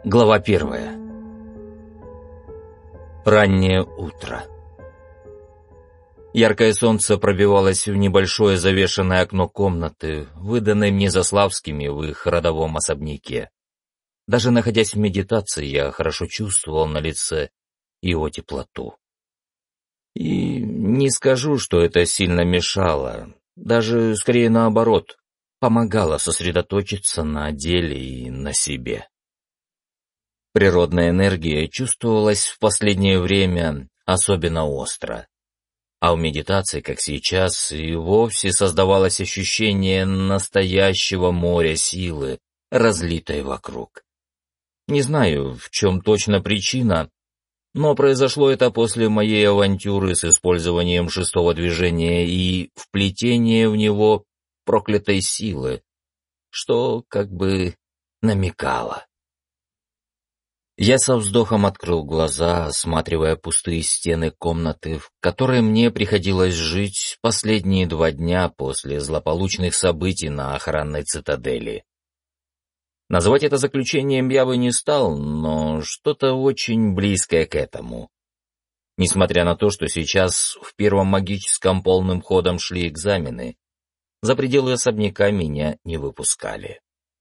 Глава 1. Раннее утро. Яркое солнце пробивалось в небольшое завешенное окно комнаты, выданной мне Заславскими в их родовом особняке. Даже находясь в медитации, я хорошо чувствовал на лице его теплоту. И не скажу, что это сильно мешало, даже скорее наоборот, помогало сосредоточиться на деле и на себе. Природная энергия чувствовалась в последнее время особенно остро. А в медитации, как сейчас, и вовсе создавалось ощущение настоящего моря силы, разлитой вокруг. Не знаю, в чем точно причина, но произошло это после моей авантюры с использованием шестого движения и вплетения в него проклятой силы, что как бы намекало. Я со вздохом открыл глаза, осматривая пустые стены комнаты, в которой мне приходилось жить последние 2 дня после злополучных событий на охранной цитадели. Назвать это заключением я бы не стал, но что-то очень близкое к этому. Несмотря на то, что сейчас в первом магическом полным ходом шли экзамены, за пределы особняка меня не выпускали.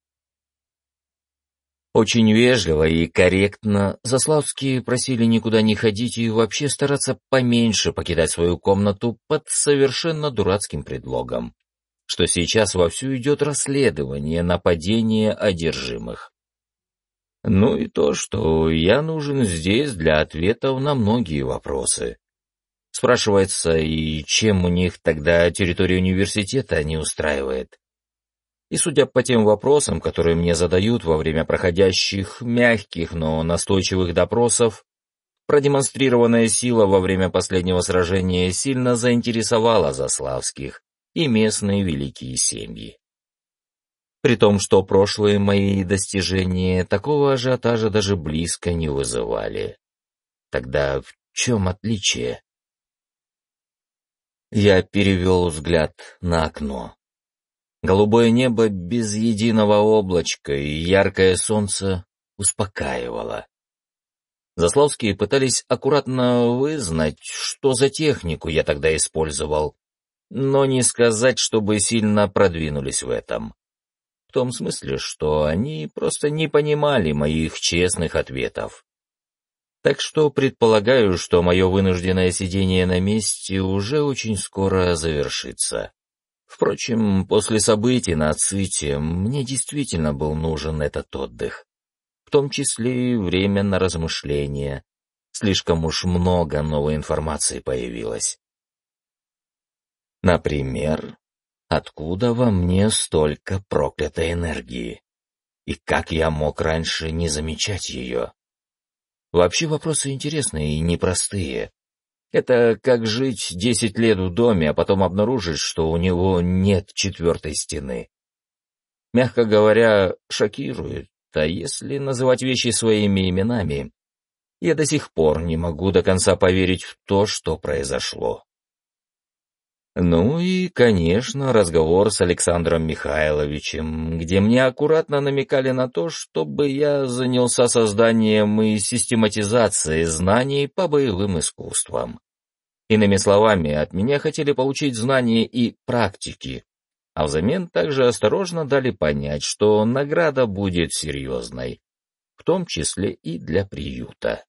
Очень вежливо и корректно Заславские просили никуда не ходить и вообще стараться поменьше покидать свою комнату под совершенно дурацким предлогом, что сейчас вовсю идет расследование нападения одержимых. Ну и то, что я нужен здесь для ответов на многие вопросы. Спрашивается, и чем у них тогда территория университета не устраивает? И судя по тем вопросам, которые мне задают во время проходящих мягких, но настойчивых допросов, продемонстрированная сила во время последнего сражения сильно заинтересовала Заславских и местные великие семьи. При том, что прошлые мои достижения такого ажиотажа даже близко не вызывали. Тогда в чем отличие? Я перевел взгляд на окно. Голубое небо без единого облачка и яркое солнце успокаивало. Заславские пытались аккуратно вызнать, что за технику я тогда использовал, но не сказать, чтобы сильно продвинулись в этом. В том смысле, что они просто не понимали моих честных ответов. Так что предполагаю, что мое вынужденное сидение на месте уже очень скоро завершится. Впрочем, после событий на Ците мне действительно был нужен этот отдых, в том числе и время на размышления. Слишком уж много новой информации появилось. Например, откуда во мне столько проклятой энергии? И как я мог раньше не замечать ее? Вообще вопросы интересные и непростые. Это как жить 10 лет в доме, а потом обнаружить, что у него нет 4-й стены. Мягко говоря, шокирует, а если называть вещи своими именами, я до сих пор не могу до конца поверить в то, что произошло. Ну и, конечно, разговор с Александром Михайловичем, где мне аккуратно намекали на то, чтобы я занялся созданием и систематизацией знаний по боевым искусствам. Иными словами, от меня хотели получить знания и практики, а взамен также осторожно дали понять, что награда будет серьезной, в том числе и для приюта.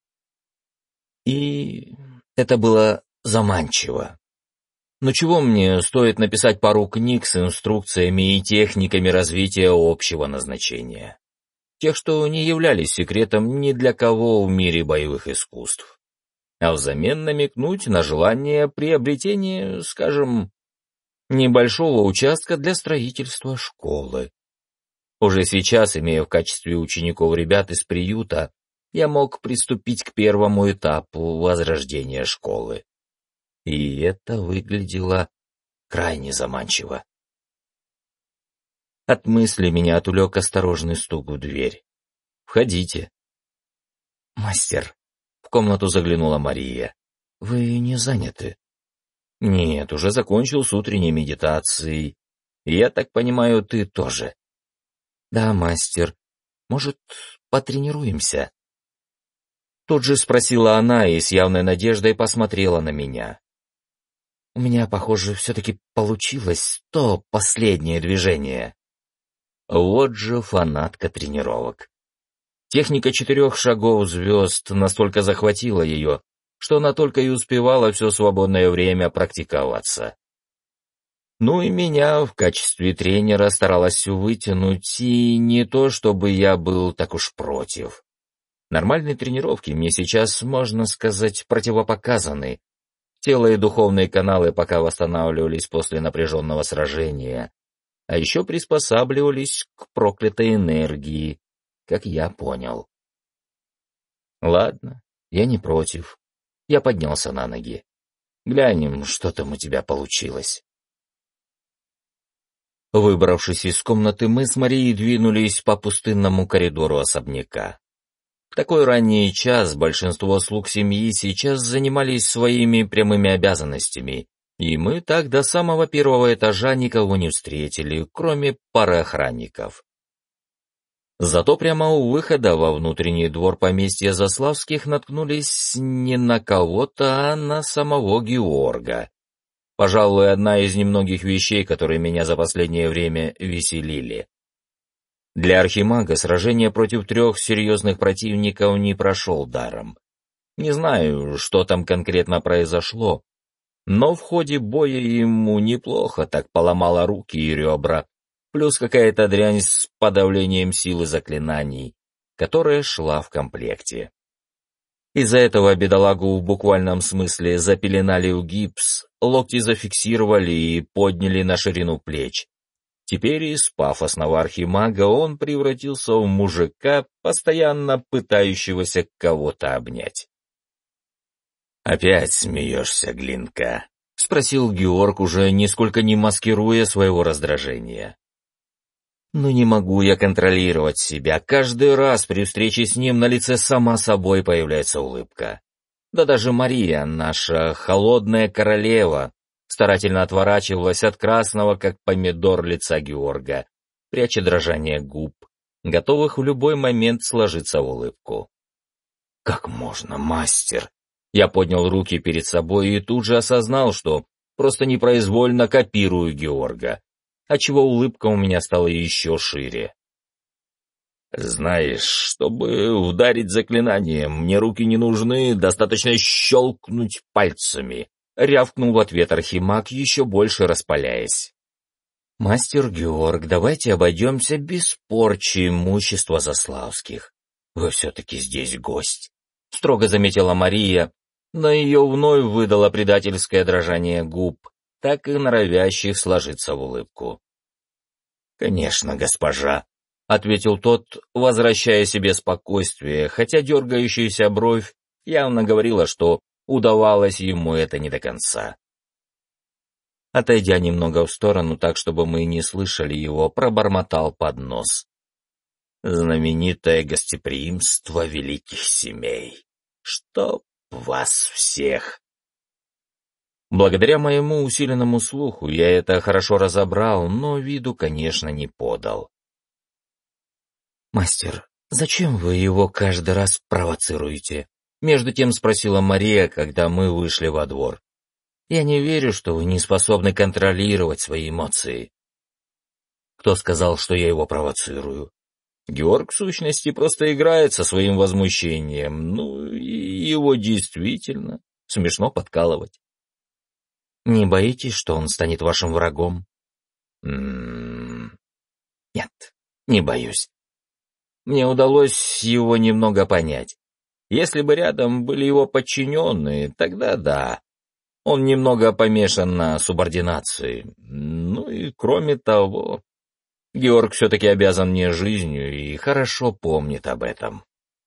И это было заманчиво. Но чего мне стоит написать пару книг с инструкциями и техниками развития общего назначения? Тех, что не являлись секретом ни для кого в мире боевых искусств. А взамен намекнуть на желание приобретения, скажем, небольшого участка для строительства школы. Уже сейчас, имея в качестве учеников ребят из приюта, я мог приступить к первому этапу возрождения школы. И это выглядело крайне заманчиво. От мысли меня отвлек осторожный стук в дверь. «Входите». «Мастер», — в комнату заглянула Мария, — «вы не заняты?» «Нет, уже закончил с утренней медитацией. Я так понимаю, ты тоже?» «Да, мастер. Может, потренируемся?» Тут же спросила она и с явной надеждой посмотрела на меня. У меня, похоже, все-таки получилось то последнее движение. Вот же фанатка тренировок. Техника 4 шагов звезд настолько захватила ее, что она только и успевала все свободное время практиковаться. Ну и меня в качестве тренера старалась вытянуть, и не то чтобы я был так уж против. Нормальные тренировки мне сейчас, можно сказать, противопоказаны. Тело и духовные каналы пока восстанавливались после напряженного сражения, а еще приспосабливались к проклятой энергии, как я понял. Ладно, я не против. Я поднялся на ноги. Глянем, что там у тебя получилось. Выбравшись из комнаты, мы с Марией двинулись по пустынному коридору особняка. В такой ранний час большинство слуг семьи сейчас занимались своими прямыми обязанностями, и мы так до самого 1-го этажа никого не встретили, кроме пары охранников. Зато прямо у выхода во внутренний двор поместья Заславских наткнулись не на кого-то, а на самого Георга. Пожалуй, одна из немногих вещей, которые меня за последнее время веселили. Для архимага сражение против 3 серьезных противников не прошел даром. Не знаю, что там конкретно произошло, но в ходе боя ему неплохо так поломало руки и ребра, плюс какая-то дрянь с подавлением силы заклинаний, которая шла в комплекте. Из-за этого бедолагу в буквальном смысле запеленали в гипс, локти зафиксировали и подняли на ширину плеч. Теперь из пафосного архимага он превратился в мужика, постоянно пытающегося кого-то обнять. «Опять смеешься, Глинка?» — спросил Георг, уже нисколько не маскируя своего раздражения. «Но не могу я контролировать себя. Каждый раз при встрече с ним на лице сама собой появляется улыбка. Да даже Мария, наша холодная королева, старательно отворачивалась от красного, как помидор, лица Георга, пряча дрожание губ, готовых в любой момент сложиться в улыбку. «Как можно, мастер?» Я поднял руки перед собой и тут же осознал, что просто непроизвольно копирую Георга, отчего улыбка у меня стала еще шире. «Знаешь, чтобы ударить заклинанием, мне руки не нужны, достаточно щелкнуть пальцами», — рявкнул в ответ архимаг, еще больше распаляясь. «Мастер Георг, давайте обойдемся без порчи имущества Заславских. Вы все-таки здесь гость», — строго заметила Мария, но ее вновь выдало предательское дрожание губ, так и норовящих сложиться в улыбку. «Конечно, госпожа», — ответил тот, возвращая себе спокойствие, хотя дергающаяся бровь явно говорила, что удавалось ему это не до конца. Отойдя немного в сторону, так чтобы мы не слышали его, пробормотал под нос. «Знаменитое гостеприимство великих семей. Чтоб вас всех!» Благодаря моему усиленному слуху я это хорошо разобрал, но виду, конечно, не подал. «Мастер, зачем вы его каждый раз провоцируете?» Между тем спросила Мария, когда мы вышли во двор. «Я не верю, что вы не способны контролировать свои эмоции». «Кто сказал, что я его провоцирую?» Георг, в сущности, просто играет со своим возмущением, ну и его действительно смешно подкалывать. «Не боитесь, что он станет вашим врагом?» Нет, не боюсь. Мне удалось его немного понять. Если бы рядом были его подчиненные, тогда да. Он немного помешан на субординации. Ну и кроме того, Георг все-таки обязан мне жизнью и хорошо помнит об этом.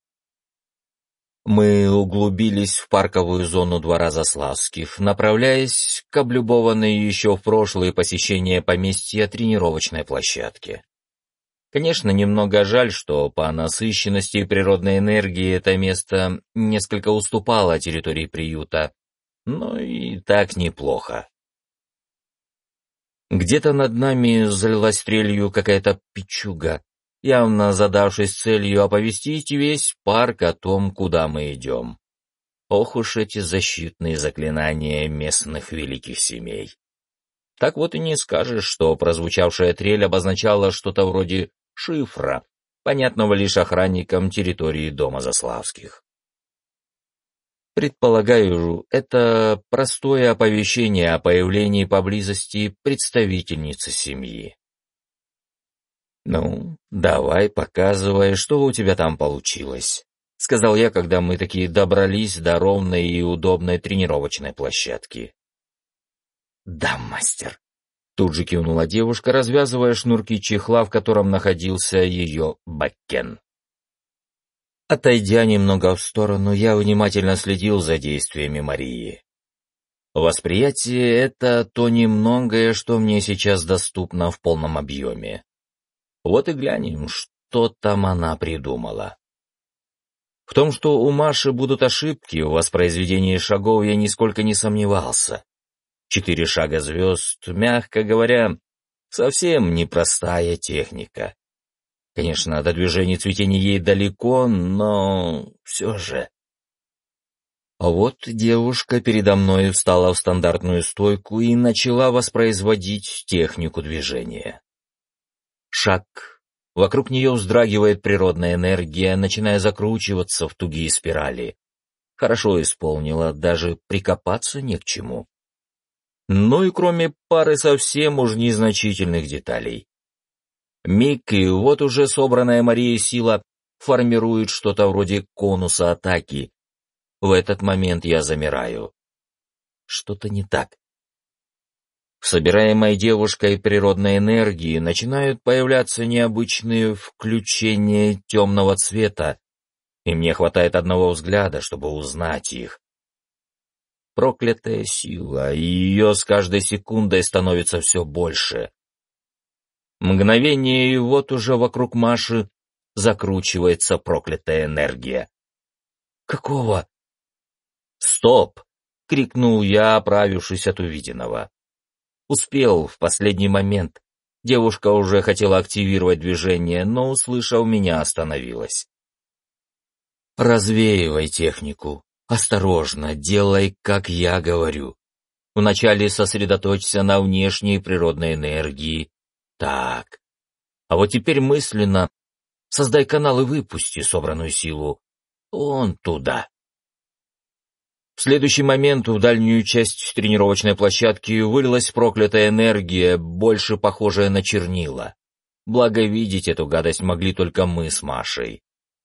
Мы углубились в парковую зону двора Заславских, направляясь к облюбованной еще в прошлые посещения поместья тренировочной площадке. Конечно, немного жаль, что по насыщенности природной энергии это место несколько уступало территории приюта, но и так неплохо. Где-то над нами залилась стрелью какая-то пичуга, явно задавшись целью оповестить весь парк о том, куда мы идем. Ох уж эти защитные заклинания местных великих семей. Так вот и не скажешь, что прозвучавшая трель обозначала что-то вроде шифра, понятного лишь охранникам территории дома Заславских. Предполагаю, это простое оповещение о появлении поблизости представительницы семьи. «Ну, давай, показывай, что у тебя там получилось», — сказал я, когда мы таки добрались до ровной и удобной тренировочной площадки. «Да, мастер», — тут же кивнула девушка, развязывая шнурки чехла, в котором находился ее бакен. Отойдя немного в сторону, я внимательно следил за действиями Марии. Восприятие — это то немногое, что мне сейчас доступно в полном объеме. Вот и глянем, что там она придумала. В том, что у Маши будут ошибки в воспроизведении шагов, я нисколько не сомневался. 4 шага звезд, мягко говоря, совсем непростая техника. Конечно, до движения цветения ей далеко, но все же. А вот девушка передо мной встала в стандартную стойку и начала воспроизводить технику движения. Шаг. Вокруг нее вздрагивает природная энергия, начиная закручиваться в тугие спирали. Хорошо исполнила, даже прикопаться не к чему. Ну и кроме пары совсем уж незначительных деталей. Миг, и вот уже собранная Марией сила формирует что-то вроде конуса атаки. В этот момент я замираю. Что-то не так. В собираемой девушкой природной энергии начинают появляться необычные включения темного цвета, и мне хватает одного взгляда, чтобы узнать их. Проклятая сила, и ее с каждой секундой становится все больше. Мгновение, и вот уже вокруг Маши закручивается проклятая энергия. «Какого?» «Стоп!» — крикнул я, оправившись от увиденного. Успел в последний момент. Девушка уже хотела активировать движение, но, услышав меня, остановилась. «Развеивай технику. Осторожно, делай, как я говорю. Вначале сосредоточься на внешней природной энергии. Так. А вот теперь мысленно создай канал и выпусти собранную силу. Вон туда». В следующий момент в дальнюю часть тренировочной площадки вылилась проклятая энергия, больше похожая на чернила. Благо видеть эту гадость могли только мы с Машей.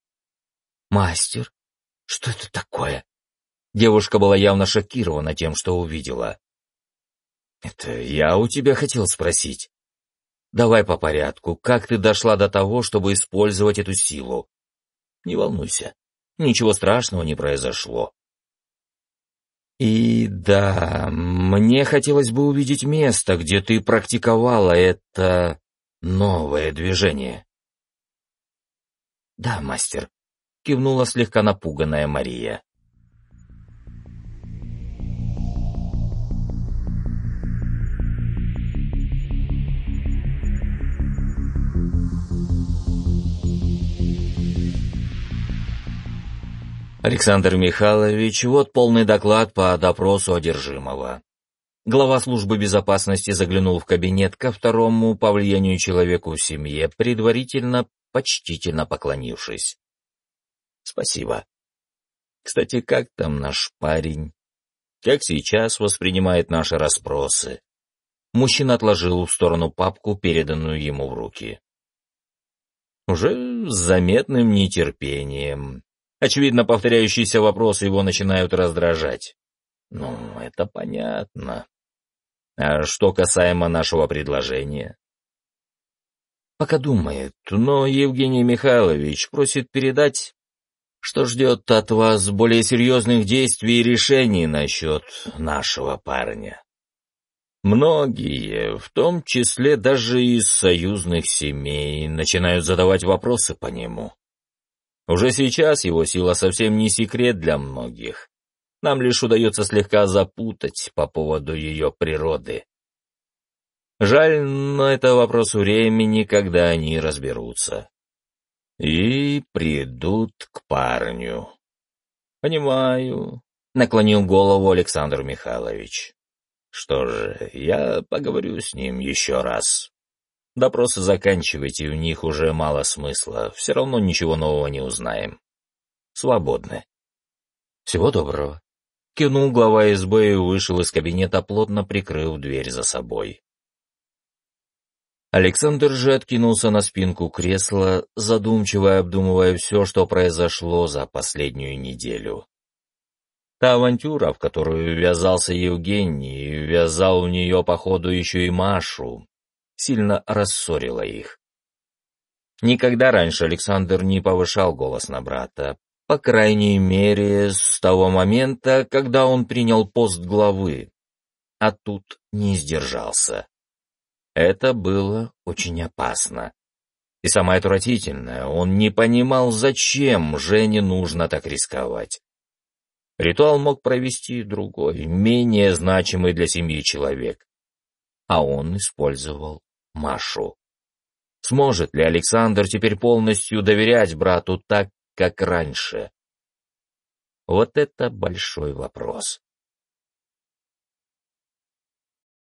«Мастер, что это такое?» Девушка была явно шокирована тем, что увидела. «Это я у тебя хотел спросить. Давай по порядку, как ты дошла до того, чтобы использовать эту силу? Не волнуйся, ничего страшного не произошло. И да, мне хотелось бы увидеть место, где ты практиковала это новое движение». «Да, мастер», — кивнула слегка напуганная Мария. Александр Михайлович, вот полный доклад по допросу одержимого. Глава службы безопасности заглянул в кабинет ко второму по влиянию человеку в семье, предварительно почтительно поклонившись. «Спасибо. Кстати, как там наш парень? Как сейчас воспринимает наши расспросы?» Мужчина отложил в сторону папку, переданную ему в руки. Уже с заметным нетерпением. Очевидно, повторяющиеся вопросы его начинают раздражать. Ну, это понятно. А что касаемо нашего предложения? Пока думает, но Евгений Михайлович просит передать, что ждет от вас более серьезных действий и решений насчет нашего парня. Многие, в том числе даже из союзных семей, начинают задавать вопросы по нему. Уже сейчас его сила совсем не секрет для многих. Нам лишь удается слегка запутать по поводу ее природы. Жаль, но это вопрос времени, когда они разберутся. и придут к парню. Понимаю, наклонил голову Александр Михайлович. Что же, я поговорю с ним еще раз. Допросы заканчивайте, в них уже мало смысла, все равно ничего нового не узнаем. Свободны. Всего доброго. Кивнул глава СБ и вышел из кабинета, плотно прикрыв дверь за собой. Александр же откинулся на спинку кресла, задумчиво обдумывая все, что произошло за последнюю неделю. Та авантюра, в которую ввязался Евгений, и ввязал в нее, походу, еще и Машу, сильно рассорила их. Никогда раньше Александр не повышал голос на брата, по крайней мере, с того момента, когда он принял пост главы, а тут не сдержался. Это было очень опасно. И самое отвратительное, он не понимал, зачем Жене нужно так рисковать. Ритуал мог провести другой, менее значимый для семьи человек. А он использовал Машу. Сможет ли Александр теперь полностью доверять брату так, как раньше? Вот это большой вопрос.